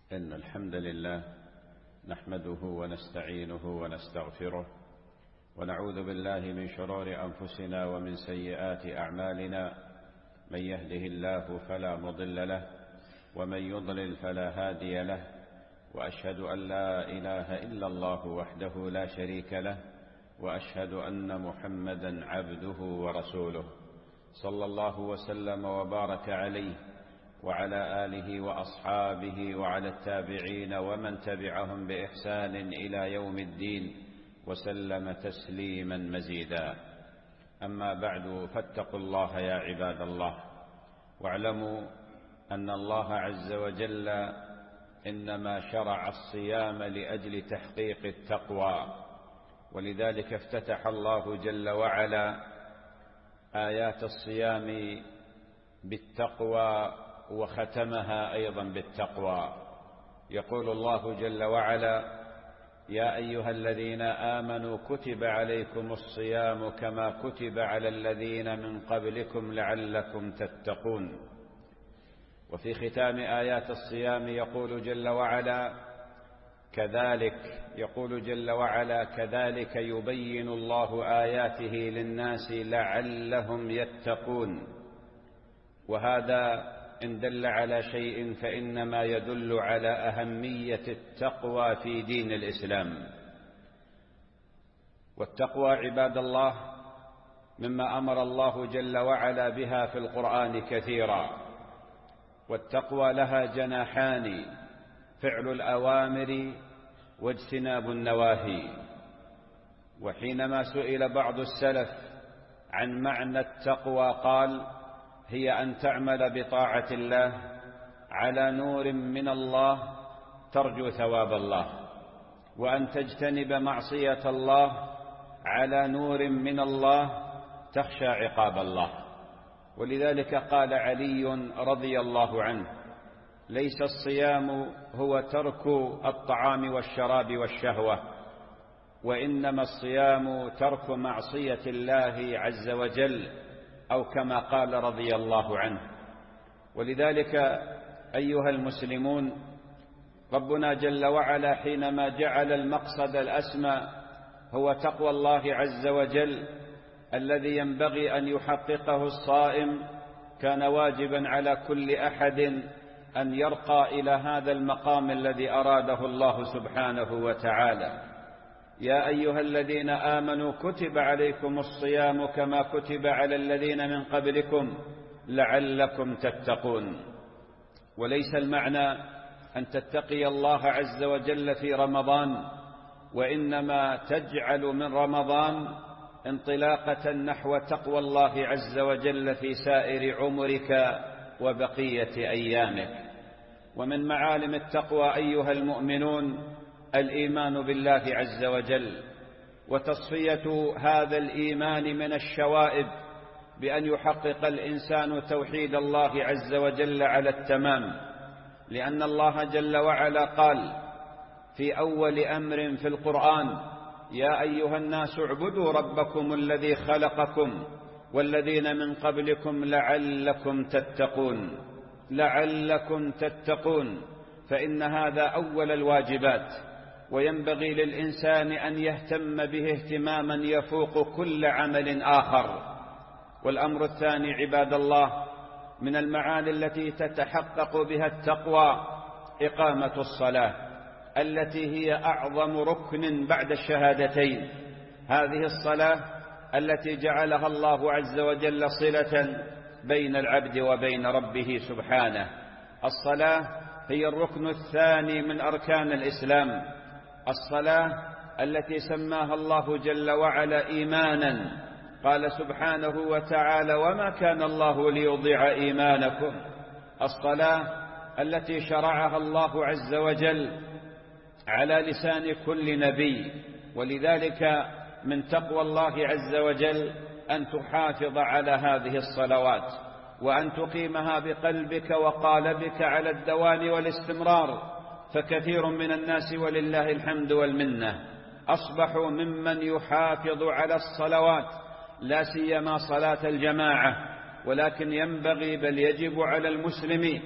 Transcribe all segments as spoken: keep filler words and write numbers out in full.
إن الحمد لله نحمده ونستعينه ونستغفره ونعوذ بالله من شرور أنفسنا ومن سيئات أعمالنا، من يهده الله فلا مضل له ومن يضلل فلا هادي له، وأشهد أن لا إله إلا الله وحده لا شريك له، وأشهد أن محمدا عبده ورسوله، صلى الله وسلم وبارك عليه وعلى آله وأصحابه وعلى التابعين ومن تبعهم بإحسان إلى يوم الدين، وسلم تسليما مزيدا. أما بعد، فاتقوا الله يا عباد الله، واعلموا أن الله عز وجل إنما شرع الصيام لأجل تحقيق التقوى، ولذلك افتتح الله جل وعلا آيات الصيام بالتقوى وختمها أيضا بالتقوى. يقول الله جل وعلا: يا أيها الذين آمنوا كتب عليكم الصيام كما كتب على الذين من قبلكم لعلكم تتقون. وفي ختام آيات الصيام يقول جل وعلا كذلك يقول جل وعلا كذلك يبين الله آياته للناس لعلهم يتقون. وهذا إن دل على شيء فإنما يدل على أهمية التقوى في دين الإسلام. والتقوى عباد الله مما أمر الله جل وعلا بها في القرآن كثيرا، والتقوى لها جناحان: فعل الأوامر واجتناب النواهي. وحينما سئل بعض السلف عن معنى التقوى قال: هي أن تعمل بطاعة الله على نور من الله ترجو ثواب الله، وأن تجتنب معصية الله على نور من الله تخشى عقاب الله. ولذلك قال علي رضي الله عنه: ليس الصيام هو ترك الطعام والشراب والشهوة، وإنما الصيام ترك معصية الله عز وجل، أو كما قال رضي الله عنه. ولذلك أيها المسلمون، ربنا جل وعلا حينما جعل المقصد الأسمى هو تقوى الله عز وجل الذي ينبغي أن يحققه الصائم، كان واجبا على كل أحد أن يرقى إلى هذا المقام الذي أراده الله سبحانه وتعالى. يا أيها الذين آمنوا كتب عليكم الصيام كما كتب على الذين من قبلكم لعلكم تتقون. وليس المعنى أن تتقي الله عز وجل في رمضان، وإنما تجعل من رمضان انطلاقة نحو تقوى الله عز وجل في سائر عمرك وبقية أيامك. ومن معالم التقوى أيها المؤمنون الإيمان بالله عز وجل، وتصفية هذا الإيمان من الشوائب بأن يحقق الإنسان توحيد الله عز وجل على التمام، لأن الله جل وعلا قال في أول أمر في القرآن: يا أيها الناس اعبدوا ربكم الذي خلقكم والذين من قبلكم لعلكم تتقون. لعلكم تتقون، فإن هذا أول الواجبات، وينبغي للإنسان أن يهتم به اهتماما يفوق كل عمل آخر. والأمر الثاني عباد الله من المعاني التي تتحقق بها التقوى إقامة الصلاة، التي هي أعظم ركن بعد الشهادتين. هذه الصلاة التي جعلها الله عز وجل صلة بين العبد وبين ربه سبحانه. الصلاة هي الركن الثاني من أركان الإسلام، الصلاة التي سماها الله جل وعلا إيمانا. قال سبحانه وتعالى: وما كان الله ليضيع إيمانكم. الصلاة التي شرعها الله عز وجل على لسان كل نبي. ولذلك من تقوى الله عز وجل أن تحافظ على هذه الصلوات، وأن تقيمها بقلبك وقالبك على الدوام والاستمرار. فكثير من الناس ولله الحمد والمنة أصبحوا ممن يحافظ على الصلوات، لا سيما صلاة الجماعة، ولكن ينبغي بل يجب على المسلم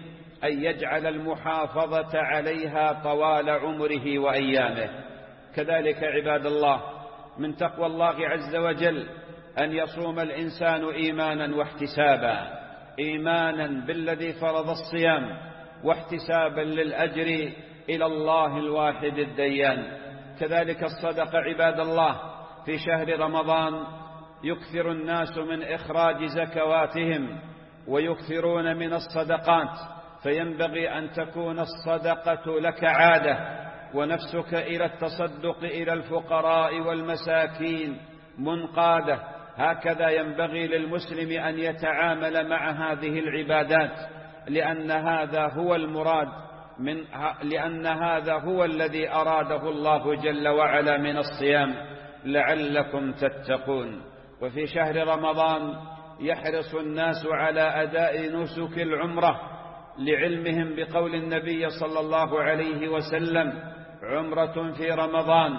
أن يجعل المحافظة عليها طوال عمره وأيامه. كذلك عباد الله من تقوى الله عز وجل أن يصوم الإنسان إيمانا واحتسابا، إيمانا بالذي فرض الصيام واحتسابا للأجر إلى الله الواحد الديان. كذلك الصدقة عباد الله في شهر رمضان يكثر الناس من إخراج زكواتهم ويكثرون من الصدقات، فينبغي أن تكون الصدقة لك عادة ونفسك إلى التصدق إلى الفقراء والمساكين منقادة. هكذا ينبغي للمسلم أن يتعامل مع هذه العبادات، لأن هذا هو المراد من لأن هذا هو الذي أراده الله جل وعلا من الصيام لعلكم تتقون. وفي شهر رمضان يحرص الناس على أداء نسك العمرة لعلمهم بقول النبي صلى الله عليه وسلم: عمرة في رمضان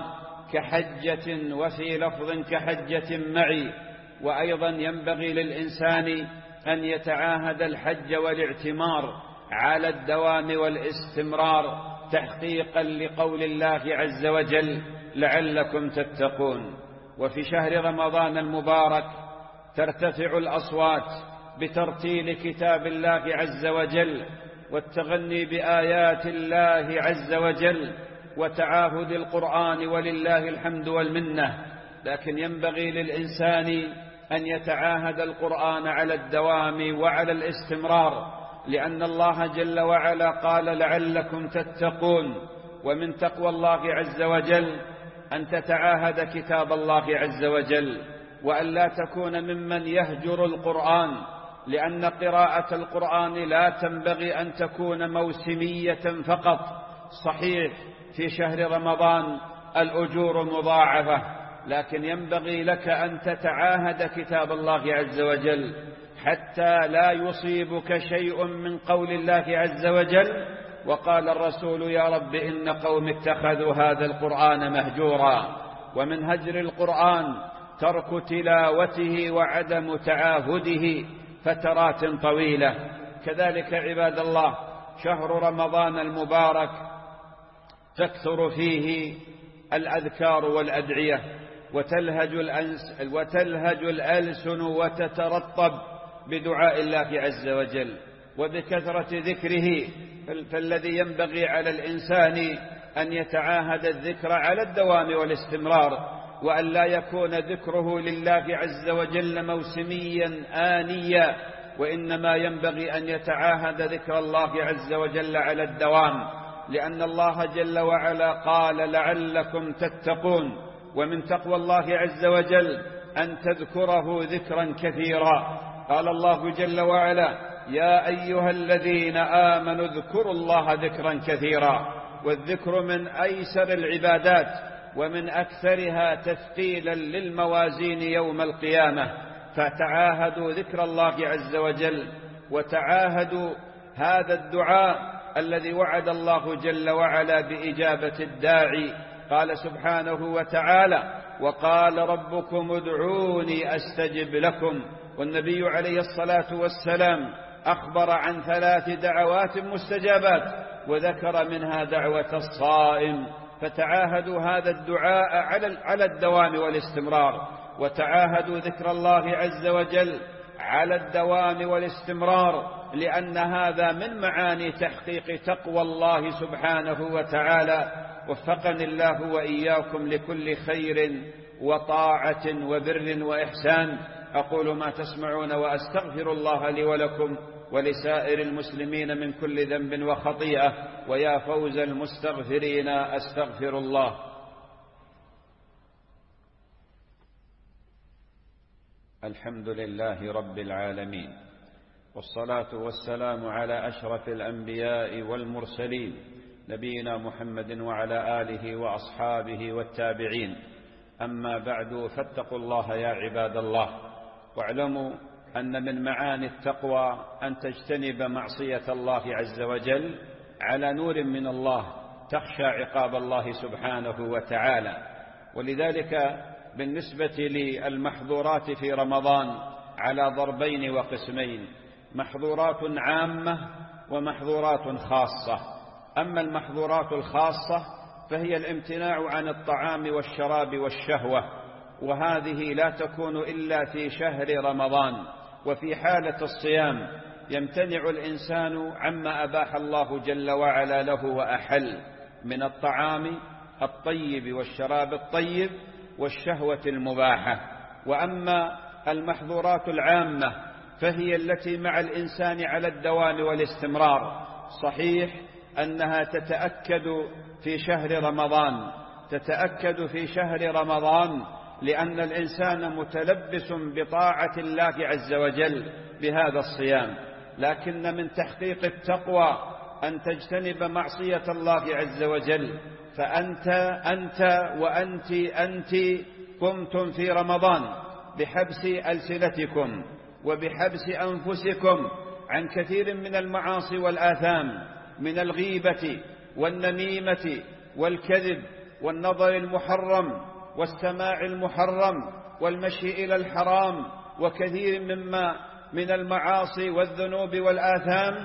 كحجة، وفي لفظ كحجة معي. وأيضا ينبغي للإنسان أن يتعاهد الحج والاعتمار على الدوام والاستمرار تحقيقا لقول الله عز وجل لعلكم تتقون. وفي شهر رمضان المبارك ترتفع الأصوات بترتيل كتاب الله عز وجل والتغني بآيات الله عز وجل وتعاهد القرآن، ولله الحمد والمنة. لكن ينبغي للإنسان أن يتعاهد القرآن على الدوام وعلى الاستمرار، لأن الله جل وعلا قال لعلكم تتقون. ومن تقوى الله عز وجل أن تتعاهد كتاب الله عز وجل، وأن لا تكون ممن يهجر القرآن، لأن قراءة القرآن لا تنبغي أن تكون موسمية فقط. صحيح في شهر رمضان الأجور مضاعفة، لكن ينبغي لك أن تتعاهد كتاب الله عز وجل حتى لا يصيبك شيء من قول الله عز وجل: وقال الرسول يا رب إن قوم اتخذوا هذا القرآن مهجورا. ومن هجر القرآن ترك تلاوته وعدم تعاهده فترات طويلة. كذلك عباد الله شهر رمضان المبارك تكثر فيه الأذكار والأدعية، وتلهج الأنس وتلهج الألسن وتترطب بدعاء الله عز وجل وبكثرة ذكره. فالذي ينبغي على الإنسان أن يتعاهد الذكر على الدوام والاستمرار، وأن لا يكون ذكره لله عز وجل موسميا آنيا، وإنما ينبغي أن يتعاهد ذكر الله عز وجل على الدوام، لأن الله جل وعلا قال لعلكم تتقون. ومن تقوى الله عز وجل أن تذكره ذكرا كثيرا. قال الله جل وعلا: يا أيها الذين آمنوا اذكروا الله ذكرا كثيرا. والذكر من أيسر العبادات ومن أكثرها تثقيلا للموازين يوم القيامة. فتعاهدوا ذكر الله عز وجل، وتعاهدوا هذا الدعاء الذي وعد الله جل وعلا بإجابة الداعي. قال سبحانه وتعالى: وقال ربكم ادعوني أستجب لكم. والنبي عليه الصلاة والسلام أخبر عن ثلاث دعوات مستجابات، وذكر منها دعوة الصائم. فتعاهدوا هذا الدعاء على الدوام والاستمرار، وتعاهدوا ذكر الله عز وجل على الدوام والاستمرار، لأن هذا من معاني تحقيق تقوى الله سبحانه وتعالى. وفقني الله وإياكم لكل خير وطاعة وبر وإحسان. أقول ما تسمعون وأستغفر الله لي ولكم ولسائر المسلمين من كل ذنب وخطيئة. ويا فوز المستغفرين أستغفر الله. الحمد لله رب العالمين، والصلاة والسلام على أشرف الأنبياء والمرسلين نبينا محمد وعلى آله وأصحابه والتابعين. أما بعد، فاتقوا الله يا عباد الله، واعلموا أن من معاني التقوى أن تجتنب معصية الله عز وجل على نور من الله، تخشى عقاب الله سبحانه وتعالى. ولذلك بالنسبة للمحظورات في رمضان على ضربين وقسمين: محظورات عامة ومحظورات خاصة. أما المحظورات الخاصة فهي الامتناع عن الطعام والشراب والشهوة، وهذه لا تكون إلا في شهر رمضان. وفي حالة الصيام يمتنع الإنسان عما أباح الله جل وعلا له وأحل من الطعام الطيب والشراب الطيب والشهوة المباحة. وأما المحظورات العامة فهي التي مع الإنسان على الدوام والاستمرار. صحيح أنها تتأكد في شهر رمضان تتأكد في شهر رمضان لأن الإنسان متلبس بطاعة الله عز وجل بهذا الصيام، لكن من تحقيق التقوى أن تجتنب معصية الله عز وجل. فأنت أنت وأنت أنت قمتم في رمضان بحبس ألسنتكم وبحبس أنفسكم عن كثير من المعاصي والآثام، من الغيبة والنميمة والكذب والنظر المحرم والسماع المحرم والمشي إلى الحرام وكثير مما من المعاصي والذنوب والآثام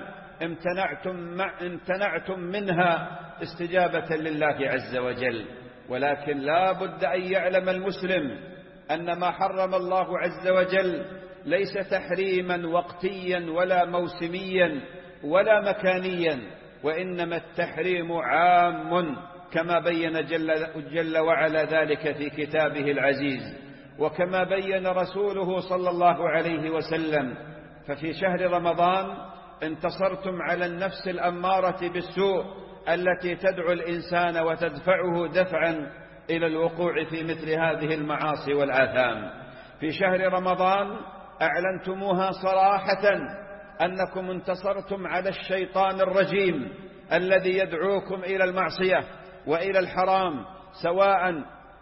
امتنعتم, امتنعتم منها استجابة لله عز وجل. ولكن لا بد أن يعلم المسلم أن ما حرم الله عز وجل ليس تحريما وقتيا ولا موسميا ولا مكانيا، وإنما التحريم عام كما بين جل, جل وعلا ذلك في كتابه العزيز، وكما بين رسوله صلى الله عليه وسلم. ففي شهر رمضان انتصرتم على النفس الأمارة بالسوء التي تدعو الإنسان وتدفعه دفعا إلى الوقوع في مثل هذه المعاصي والآثام. في شهر رمضان أعلنتموها صراحة أنكم انتصرتم على الشيطان الرجيم الذي يدعوكم إلى المعصية وإلى الحرام سواء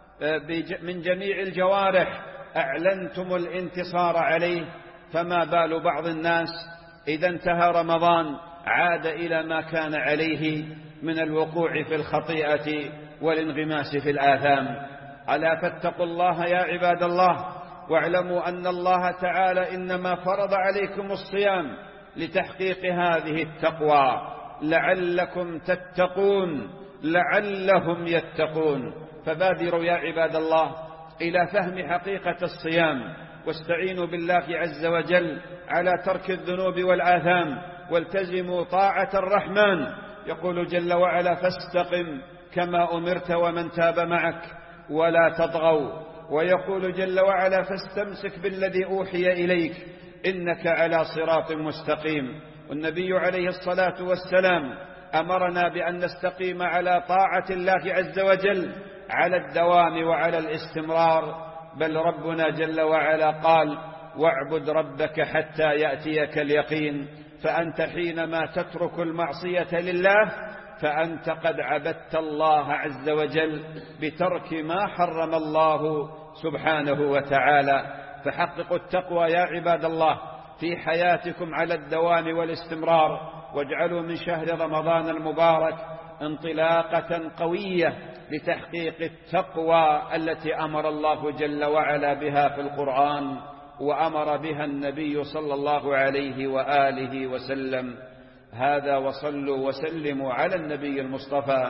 من جميع الجوارح، أعلنتم الانتصار عليه. فما بال بعض الناس إذا انتهى رمضان عاد إلى ما كان عليه من الوقوع في الخطيئة والانغماس في الآثام. ألا فاتقوا الله يا عباد الله، واعلموا أن الله تعالى إنما فرض عليكم الصيام لتحقيق هذه التقوى لعلكم تتقون لعلهم يتقون. فبادروا يا عباد الله إلى فهم حقيقة الصيام، واستعينوا بالله عز وجل على ترك الذنوب والآثام، والتزموا طاعة الرحمن. يقول جل وعلا: فاستقم كما أمرت ومن تاب معك ولا تطغوا. ويقول جل وعلا: فاستمسك بالذي أوحي إليك إنك على صراط مستقيم. والنبي عليه الصلاة والسلام أمرنا بأن نستقيم على طاعة الله عز وجل على الدوام وعلى الاستمرار. بل ربنا جل وعلا قال: واعبد ربك حتى يأتيك اليقين. فأنت حينما تترك المعصية لله فأنت قد عبدت الله عز وجل بترك ما حرم الله سبحانه وتعالى. فحققوا التقوى يا عباد الله في حياتكم على الدوام والاستمرار، واجعلوا من شهر رمضان المبارك انطلاقة قوية لتحقيق التقوى التي أمر الله جل وعلا بها في القرآن وأمر بها النبي صلى الله عليه وآله وسلم. هذا، وصلوا وسلموا على النبي المصطفى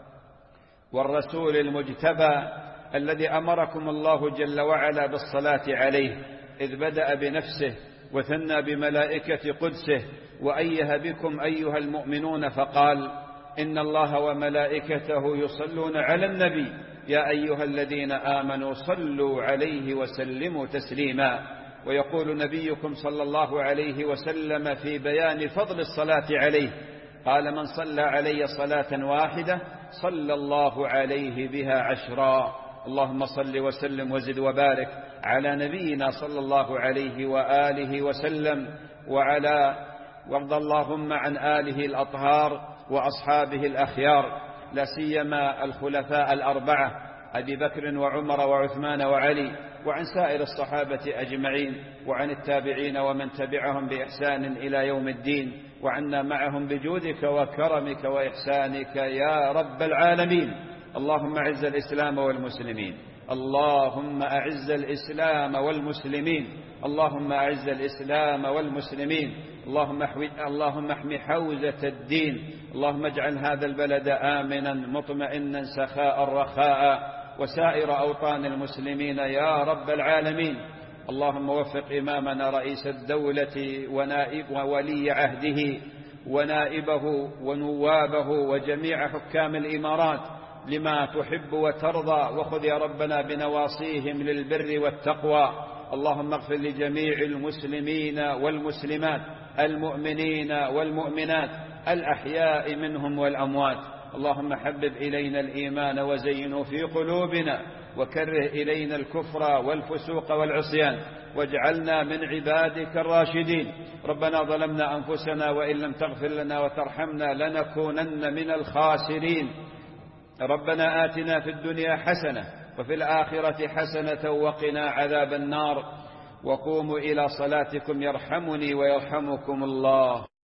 والرسول المجتبى الذي أمركم الله جل وعلا بالصلاة عليه، إذ بدأ بنفسه وثنى بملائكة قدسه وأيه بكم أيها المؤمنون فقال: إن الله وملائكته يصلون على النبي يا أيها الذين آمنوا صلوا عليه وسلموا تسليما. ويقول نبيكم صلى الله عليه وسلم في بيان فضل الصلاة عليه قال: من صلى علي صلاة واحدة صلى الله عليه بها عشرا. اللهم صل وسلم وزد وبارك على نبينا صلى الله عليه وآله وسلم وعلى وارض اللهم عن آله الأطهار وأصحابه الأخيار، لا سيما الخلفاء الأربعة أبي بكر وعمر وعثمان وعلي، وعن سائر الصحابة أجمعين، وعن التابعين ومن تبعهم بإحسان إلى يوم الدين، وعنا معهم بجودك وكرمك وإحسانك يا رب العالمين. اللهم أعز الإسلام والمسلمين اللهم أعز الإسلام والمسلمين اللهم أعز الإسلام والمسلمين اللهم احمي اللهم احمي حوزة الدين. اللهم اجعل هذا البلد آمنا مطمئنا سخاء رخاء، وسائر أوطان المسلمين يا رب العالمين. اللهم وفق إمامنا رئيس الدولة ونائب وولي عهده ونائبه ونوابه وجميع حكام الإمارات لما تحب وترضى، وخذ يا ربنا بنواصيهم للبر والتقوى. اللهم اغفر لجميع المسلمين والمسلمات المؤمنين والمؤمنات الأحياء منهم والأموات. اللهم حبب إلينا الإيمان وزينه في قلوبنا، وكره إلينا الكفر والفسوق والعصيان، واجعلنا من عبادك الراشدين. ربنا ظلمنا أنفسنا وإن لم تغفر لنا وترحمنا لنكونن من الخاسرين. ربنا آتنا في الدنيا حسنة وفي الآخرة حسنة وقنا عذاب النار. وقوموا إلى صلاتكم يرحمني ويرحمكم الله.